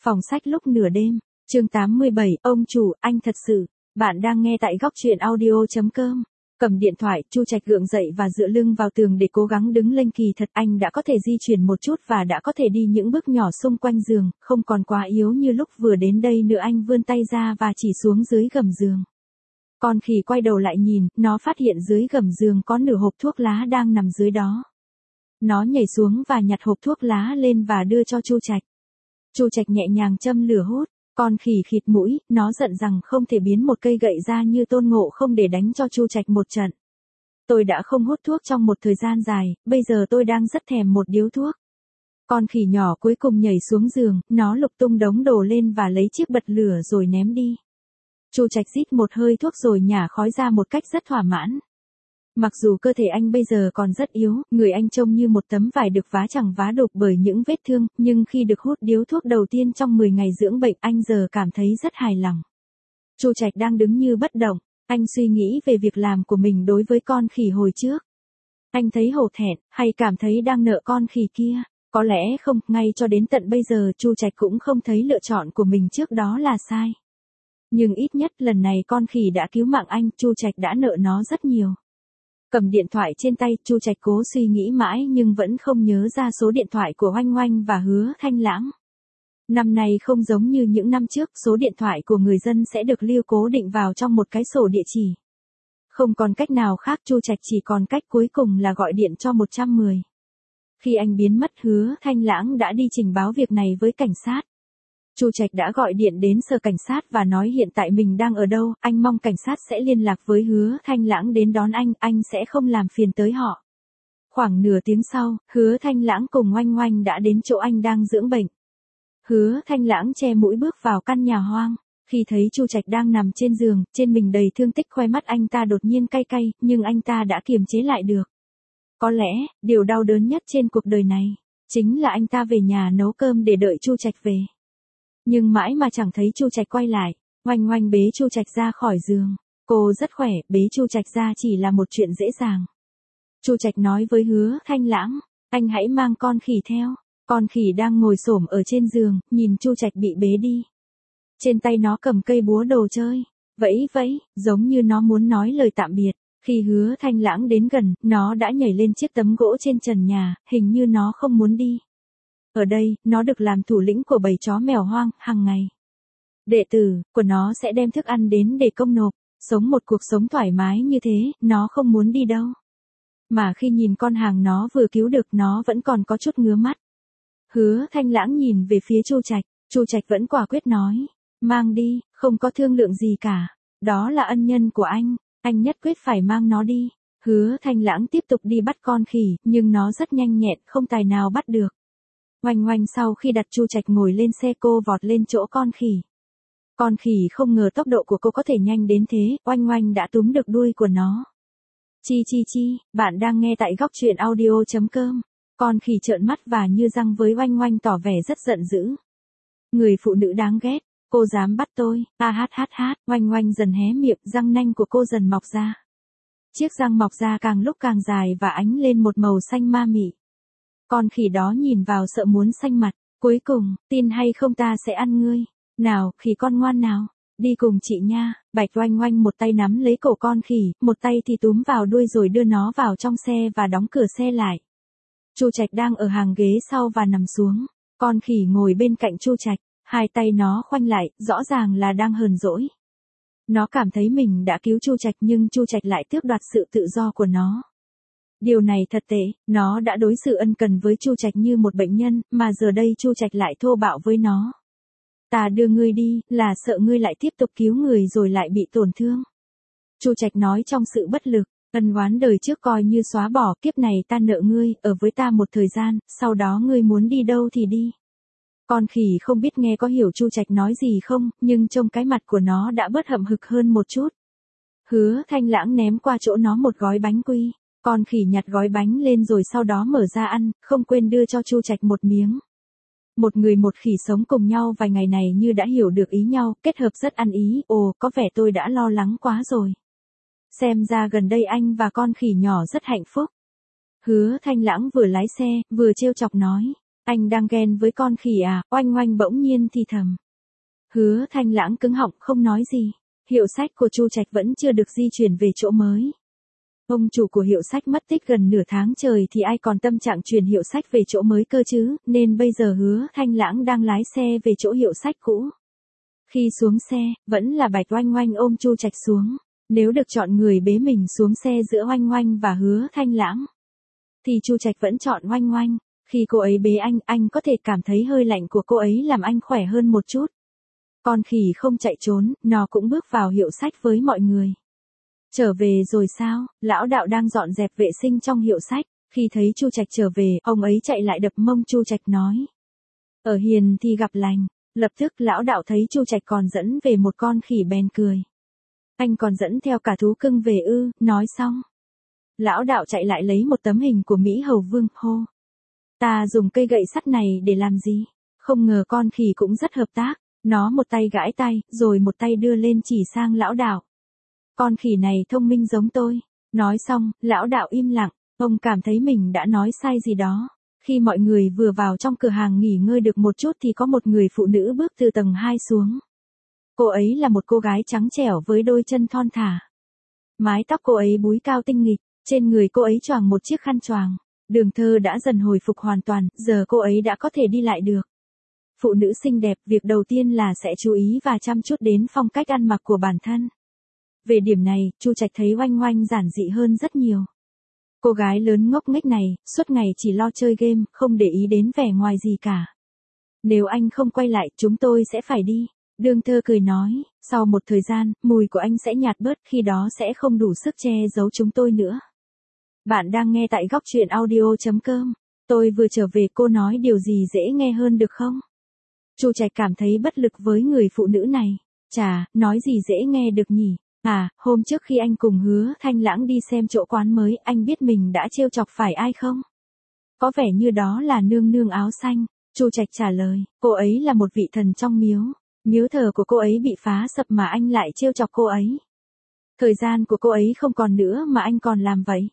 Phòng sách lúc nửa đêm, chương 87, ông chủ, anh thật sự. Bạn đang nghe tại góc truyện audio.com. Cầm điện thoại, Chu Trạch gượng dậy và dựa lưng vào tường để cố gắng đứng lên. Kỳ thật anh đã có thể di chuyển một chút và đã có thể đi những bước nhỏ xung quanh giường, không còn quá yếu như lúc vừa đến đây nữa. Anh vươn tay ra và chỉ xuống dưới gầm giường. Con khỉ quay đầu lại nhìn, nó phát hiện dưới gầm giường có nửa hộp thuốc lá đang nằm dưới đó. Nó nhảy xuống và nhặt hộp thuốc lá lên và đưa cho Chu Trạch. Chu Trạch nhẹ nhàng châm lửa hút, con khỉ khịt mũi, nó giận rằng không thể biến một cây gậy ra như Tôn Ngộ Không để đánh cho Chu Trạch một trận. Tôi đã không hút thuốc trong một thời gian dài, bây giờ tôi đang rất thèm một điếu thuốc. Con khỉ nhỏ cuối cùng nhảy xuống giường, nó lục tung đống đồ lên và lấy chiếc bật lửa rồi ném đi. Chu Trạch rít một hơi thuốc rồi nhả khói ra một cách rất thỏa mãn. Mặc dù cơ thể anh bây giờ còn rất yếu, người anh trông như một tấm vải được vá chẳng vá đục bởi những vết thương, nhưng khi được hút điếu thuốc đầu tiên trong 10 ngày dưỡng bệnh, anh giờ cảm thấy rất hài lòng. Chu Trạch đang đứng như bất động, anh suy nghĩ về việc làm của mình đối với con khỉ hồi trước. Anh thấy hổ thẹn, hay cảm thấy đang nợ con khỉ kia? Có lẽ không, ngay cho đến tận bây giờ Chu Trạch cũng không thấy lựa chọn của mình trước đó là sai. Nhưng ít nhất lần này con khỉ đã cứu mạng anh, Chu Trạch đã nợ nó rất nhiều. Cầm điện thoại trên tay, Chu Trạch cố suy nghĩ mãi nhưng vẫn không nhớ ra số điện thoại của Oanh Oanh và Hứa Thanh Lãng. Năm nay không giống như những năm trước, số điện thoại của người dân sẽ được lưu cố định vào trong một cái sổ địa chỉ. Không còn cách nào khác, Chu Trạch chỉ còn cách cuối cùng là gọi điện cho 110. Khi anh biến mất, Hứa Thanh Lãng đã đi trình báo việc này với cảnh sát. Chu Trạch đã gọi điện đến sở cảnh sát và nói hiện tại mình đang ở đâu, anh mong cảnh sát sẽ liên lạc với Hứa Thanh Lãng đến đón anh sẽ không làm phiền tới họ. Khoảng nửa tiếng sau, Hứa Thanh Lãng cùng Oanh Oanh đã đến chỗ anh đang dưỡng bệnh. Hứa Thanh Lãng che mũi bước vào căn nhà hoang, khi thấy Chu Trạch đang nằm trên giường, trên mình đầy thương tích, khoe mắt anh ta đột nhiên cay cay, nhưng anh ta đã kiềm chế lại được. Có lẽ, điều đau đớn nhất trên cuộc đời này, chính là anh ta về nhà nấu cơm để đợi Chu Trạch về. Nhưng mãi mà chẳng thấy Chu Trạch quay lại. Oanh Oanh bế Chu Trạch ra khỏi giường. Cô rất khỏe, bế Chu Trạch ra chỉ là một chuyện dễ dàng. Chu Trạch nói với Hứa Thanh Lãng, anh hãy mang con khỉ theo. Con khỉ đang ngồi xổm ở trên giường, nhìn Chu Trạch bị bế đi. Trên tay nó cầm cây búa đồ chơi, vẫy vẫy, giống như nó muốn nói lời tạm biệt. Khi Hứa Thanh Lãng đến gần, nó đã nhảy lên chiếc tấm gỗ trên trần nhà, hình như nó không muốn đi. Ở đây, nó được làm thủ lĩnh của bầy chó mèo hoang, hàng ngày. Đệ tử của nó sẽ đem thức ăn đến để công nộp, sống một cuộc sống thoải mái như thế, nó không muốn đi đâu. Mà khi nhìn con hàng nó vừa cứu được, nó vẫn còn có chút ngứa mắt. Hứa Thanh Lãng nhìn về phía Chu Trạch vẫn quả quyết nói, mang đi, không có thương lượng gì cả. Đó là ân nhân của anh nhất quyết phải mang nó đi. Hứa Thanh Lãng tiếp tục đi bắt con khỉ, nhưng nó rất nhanh nhẹn, không tài nào bắt được. Oanh Oanh sau khi đặt Chu Trạch ngồi lên xe, cô vọt lên chỗ con khỉ. Con khỉ không ngờ tốc độ của cô có thể nhanh đến thế, Oanh Oanh đã túm được đuôi của nó. Chi, bạn đang nghe tại góc truyện audio.com. Con khỉ trợn mắt và như răng với Oanh Oanh, tỏ vẻ rất giận dữ. Người phụ nữ đáng ghét, cô dám bắt tôi, Oanh Oanh dần hé miệng, răng nanh của cô dần mọc ra. Chiếc răng mọc ra càng lúc càng dài và ánh lên một màu xanh ma mị. Con khỉ đó nhìn vào sợ muốn xanh mặt, cuối cùng, tin hay không ta sẽ ăn ngươi. Nào, khỉ con ngoan nào, đi cùng chị nha. Bạch Oanh Oanh một tay nắm lấy cổ con khỉ, một tay thì túm vào đuôi rồi đưa nó vào trong xe và đóng cửa xe lại. Chu Trạch đang ở hàng ghế sau và nằm xuống. Con khỉ ngồi bên cạnh Chu Trạch, hai tay nó khoanh lại, rõ ràng là đang hờn dỗi. Nó cảm thấy mình đã cứu Chu Trạch nhưng Chu Trạch lại tước đoạt sự tự do của nó. Điều này thật tệ, nó đã đối xử ân cần với Chu Trạch như một bệnh nhân, mà giờ đây Chu Trạch lại thô bạo với nó. Ta đưa ngươi đi, là sợ ngươi lại tiếp tục cứu người rồi lại bị tổn thương. Chu Trạch nói trong sự bất lực, ân oán đời trước coi như xóa bỏ, kiếp này ta nợ ngươi, ở với ta một thời gian, sau đó ngươi muốn đi đâu thì đi. Con khỉ không biết nghe có hiểu Chu Trạch nói gì không, nhưng trông cái mặt của nó đã bớt hậm hực hơn một chút. Hứa Thanh Lãng ném qua chỗ nó một gói bánh quy. Con khỉ nhặt gói bánh lên rồi sau đó mở ra ăn, không quên đưa cho Chu Trạch một miếng. Một người một khỉ sống cùng nhau vài ngày này như đã hiểu được ý nhau, kết hợp rất ăn ý. Ồ, có vẻ tôi đã lo lắng quá rồi. Xem ra gần đây anh và con khỉ nhỏ rất hạnh phúc. Hứa Thanh Lãng vừa lái xe, vừa trêu chọc nói. Anh đang ghen với con khỉ à? Oanh Oanh bỗng nhiên thì thầm. Hứa Thanh Lãng cứng họng không nói gì. Hiệu sách của Chu Trạch vẫn chưa được di chuyển về chỗ mới. Ông chủ của hiệu sách mất tích gần nửa tháng trời thì ai còn tâm trạng chuyển hiệu sách về chỗ mới cơ chứ, nên bây giờ Hứa Thanh Lãng đang lái xe về chỗ hiệu sách cũ. Khi xuống xe, vẫn là Bạch Oanh Oanh ôm Chu Trạch xuống. Nếu được chọn người bế mình xuống xe giữa Oanh Oanh và Hứa Thanh Lãng, thì Chu Trạch vẫn chọn Oanh Oanh. Khi cô ấy bế anh có thể cảm thấy hơi lạnh của cô ấy làm anh khỏe hơn một chút. Con khỉ không chạy trốn, nó cũng bước vào hiệu sách với mọi người. Trở về rồi sao? Lão đạo đang dọn dẹp vệ sinh trong hiệu sách. Khi thấy Chu Trạch trở về, ông ấy chạy lại đập mông Chu Trạch nói. Ở hiền thì gặp lành. Lập tức lão đạo thấy Chu Trạch còn dẫn về một con khỉ bèn cười. Anh còn dẫn theo cả thú cưng về ư? Nói xong. Lão đạo chạy lại lấy một tấm hình của Mỹ Hầu Vương, hô. Ta dùng cây gậy sắt này để làm gì? Không ngờ con khỉ cũng rất hợp tác. Nó một tay gãi tay, rồi một tay đưa lên chỉ sang lão đạo. Con khỉ này thông minh giống tôi. Nói xong, lão đạo im lặng, ông cảm thấy mình đã nói sai gì đó. Khi mọi người vừa vào trong cửa hàng nghỉ ngơi được một chút thì có một người phụ nữ bước từ tầng 2 xuống. Cô ấy là một cô gái trắng trẻo với đôi chân thon thả. Mái tóc cô ấy búi cao tinh nghịch, trên người cô ấy choàng một chiếc khăn choàng. Đường Thơ đã dần hồi phục hoàn toàn, giờ cô ấy đã có thể đi lại được. Phụ nữ xinh đẹp, việc đầu tiên là sẽ chú ý và chăm chút đến phong cách ăn mặc của bản thân. Về điểm này, Chu Trạch thấy Oanh Oanh giản dị hơn rất nhiều. Cô gái lớn ngốc nghếch này, suốt ngày chỉ lo chơi game, không để ý đến vẻ ngoài gì cả. Nếu anh không quay lại, chúng tôi sẽ phải đi. Đường Thơ cười nói, sau một thời gian, mùi của anh sẽ nhạt bớt, khi đó sẽ không đủ sức che giấu chúng tôi nữa. Bạn đang nghe tại góc truyện audio.com. Tôi vừa trở về, cô nói điều gì dễ nghe hơn được không? Chu Trạch cảm thấy bất lực với người phụ nữ này. Chà, nói gì dễ nghe được nhỉ? À, hôm trước khi anh cùng Hứa Thanh Lãng đi xem chỗ quán mới, anh biết mình đã trêu chọc phải ai không? Có vẻ như đó là nương nương áo xanh. Chu Trạch trả lời, cô ấy là một vị thần trong miếu. Miếu thờ của cô ấy bị phá sập mà anh lại trêu chọc cô ấy. Thời gian của cô ấy không còn nữa mà anh còn làm vậy.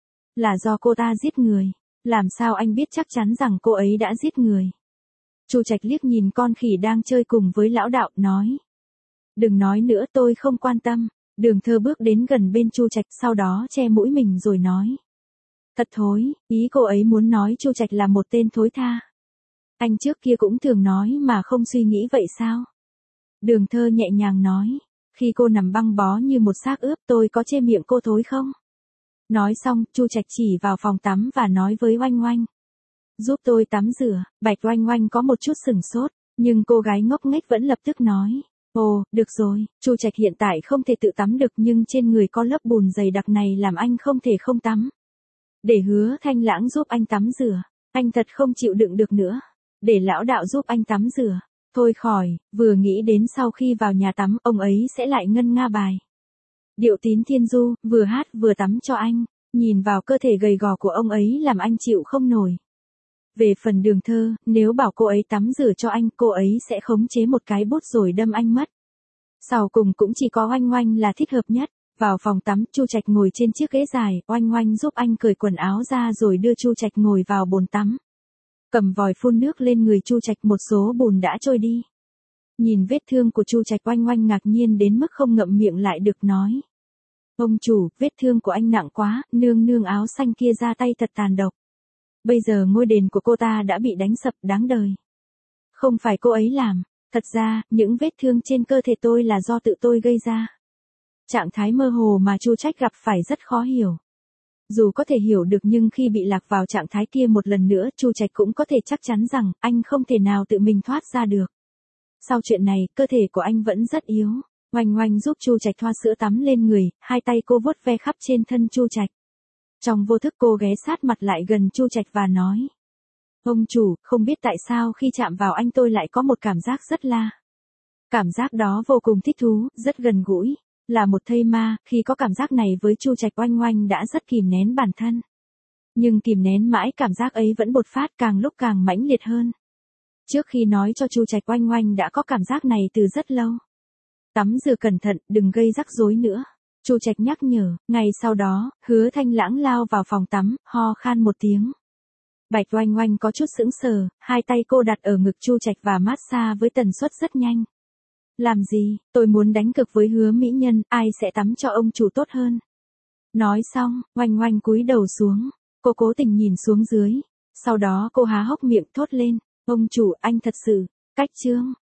Là do cô ta giết người. Làm sao anh biết chắc chắn rằng cô ấy đã giết người? Chu Trạch liếc nhìn con khỉ đang chơi cùng với lão đạo, nói. Đừng nói nữa, tôi không quan tâm. Đường Thơ bước đến gần bên Chu Trạch, sau đó che mũi mình rồi nói. Thật thối, ý cô ấy muốn nói Chu Trạch là một tên thối tha. Anh trước kia cũng thường nói mà không suy nghĩ vậy sao? Đường Thơ nhẹ nhàng nói. Khi cô nằm băng bó như một xác ướp, tôi có chê miệng cô thối không? Nói xong, Chu Trạch chỉ vào phòng tắm và nói với Oanh Oanh. Giúp tôi tắm rửa. Bạch Oanh Oanh có một chút sửng sốt, nhưng cô gái ngốc nghếch vẫn lập tức nói. Ồ, được rồi, Chu Trạch hiện tại không thể tự tắm được nhưng trên người có lớp bùn dày đặc này làm anh không thể không tắm. Để Hứa Thanh Lãng giúp anh tắm rửa, anh thật không chịu đựng được nữa. Để lão đạo giúp anh tắm rửa, thôi khỏi, vừa nghĩ đến sau khi vào nhà tắm ông ấy sẽ lại ngân nga bài Điệu Tín Thiên Du, vừa hát vừa tắm cho anh, nhìn vào cơ thể gầy gò của ông ấy làm anh chịu không nổi. Về phần Đường Thơ, nếu bảo cô ấy tắm rửa cho anh, cô ấy sẽ khống chế một cái bút rồi đâm anh mất. Sau cùng cũng chỉ có Oanh Oanh là thích hợp nhất. Vào phòng tắm, Chu Trạch ngồi trên chiếc ghế dài, Oanh Oanh giúp anh cởi quần áo ra rồi đưa Chu Trạch ngồi vào bồn tắm. Cầm vòi phun nước lên người Chu Trạch, một số bùn đã trôi đi. Nhìn vết thương của Chu Trạch, Oanh Oanh ngạc nhiên đến mức không ngậm miệng lại được, nói. Ông chủ, vết thương của anh nặng quá, nương nương áo xanh kia ra tay thật tàn độc. Bây giờ ngôi đền của cô ta đã bị đánh sập, đáng đời. Không phải cô ấy làm, thật ra, những vết thương trên cơ thể tôi là do tự tôi gây ra. Trạng thái mơ hồ mà Chu Trạch gặp phải rất khó hiểu. Dù có thể hiểu được nhưng khi bị lạc vào trạng thái kia một lần nữa, Chu Trạch cũng có thể chắc chắn rằng anh không thể nào tự mình thoát ra được. Sau chuyện này, cơ thể của anh vẫn rất yếu. Oanh Oanh giúp Chu Trạch thoa sữa tắm lên người, hai tay cô vuốt ve khắp trên thân Chu Trạch. Trong vô thức cô ghé sát mặt lại gần Chu Trạch và nói. Ông chủ, không biết tại sao khi chạm vào anh tôi lại có một cảm giác rất la. Cảm giác đó vô cùng thích thú, rất gần gũi. Là một thây ma, khi có cảm giác này với Chu Trạch, Oanh Oanh đã rất kìm nén bản thân. Nhưng kìm nén mãi cảm giác ấy vẫn bộc phát càng lúc càng mãnh liệt hơn. Trước khi nói cho Chu Trạch, Oanh Oanh đã có cảm giác này từ rất lâu. Tắm rửa cẩn thận, đừng gây rắc rối nữa. Chu Trạch nhắc nhở. Ngày sau đó, Hứa Thanh Lãng lao vào phòng tắm, ho khan một tiếng. Bạch Oanh Oanh có chút sững sờ, hai tay cô đặt ở ngực Chu Trạch và massage với tần suất rất nhanh. Làm gì, tôi muốn đánh cực với Hứa mỹ nhân, ai sẽ tắm cho ông chủ tốt hơn. Nói xong, Oanh Oanh cúi đầu xuống, cô cố tình nhìn xuống dưới. Sau đó cô há hốc miệng thốt lên, ông chủ anh thật sự, cách chương.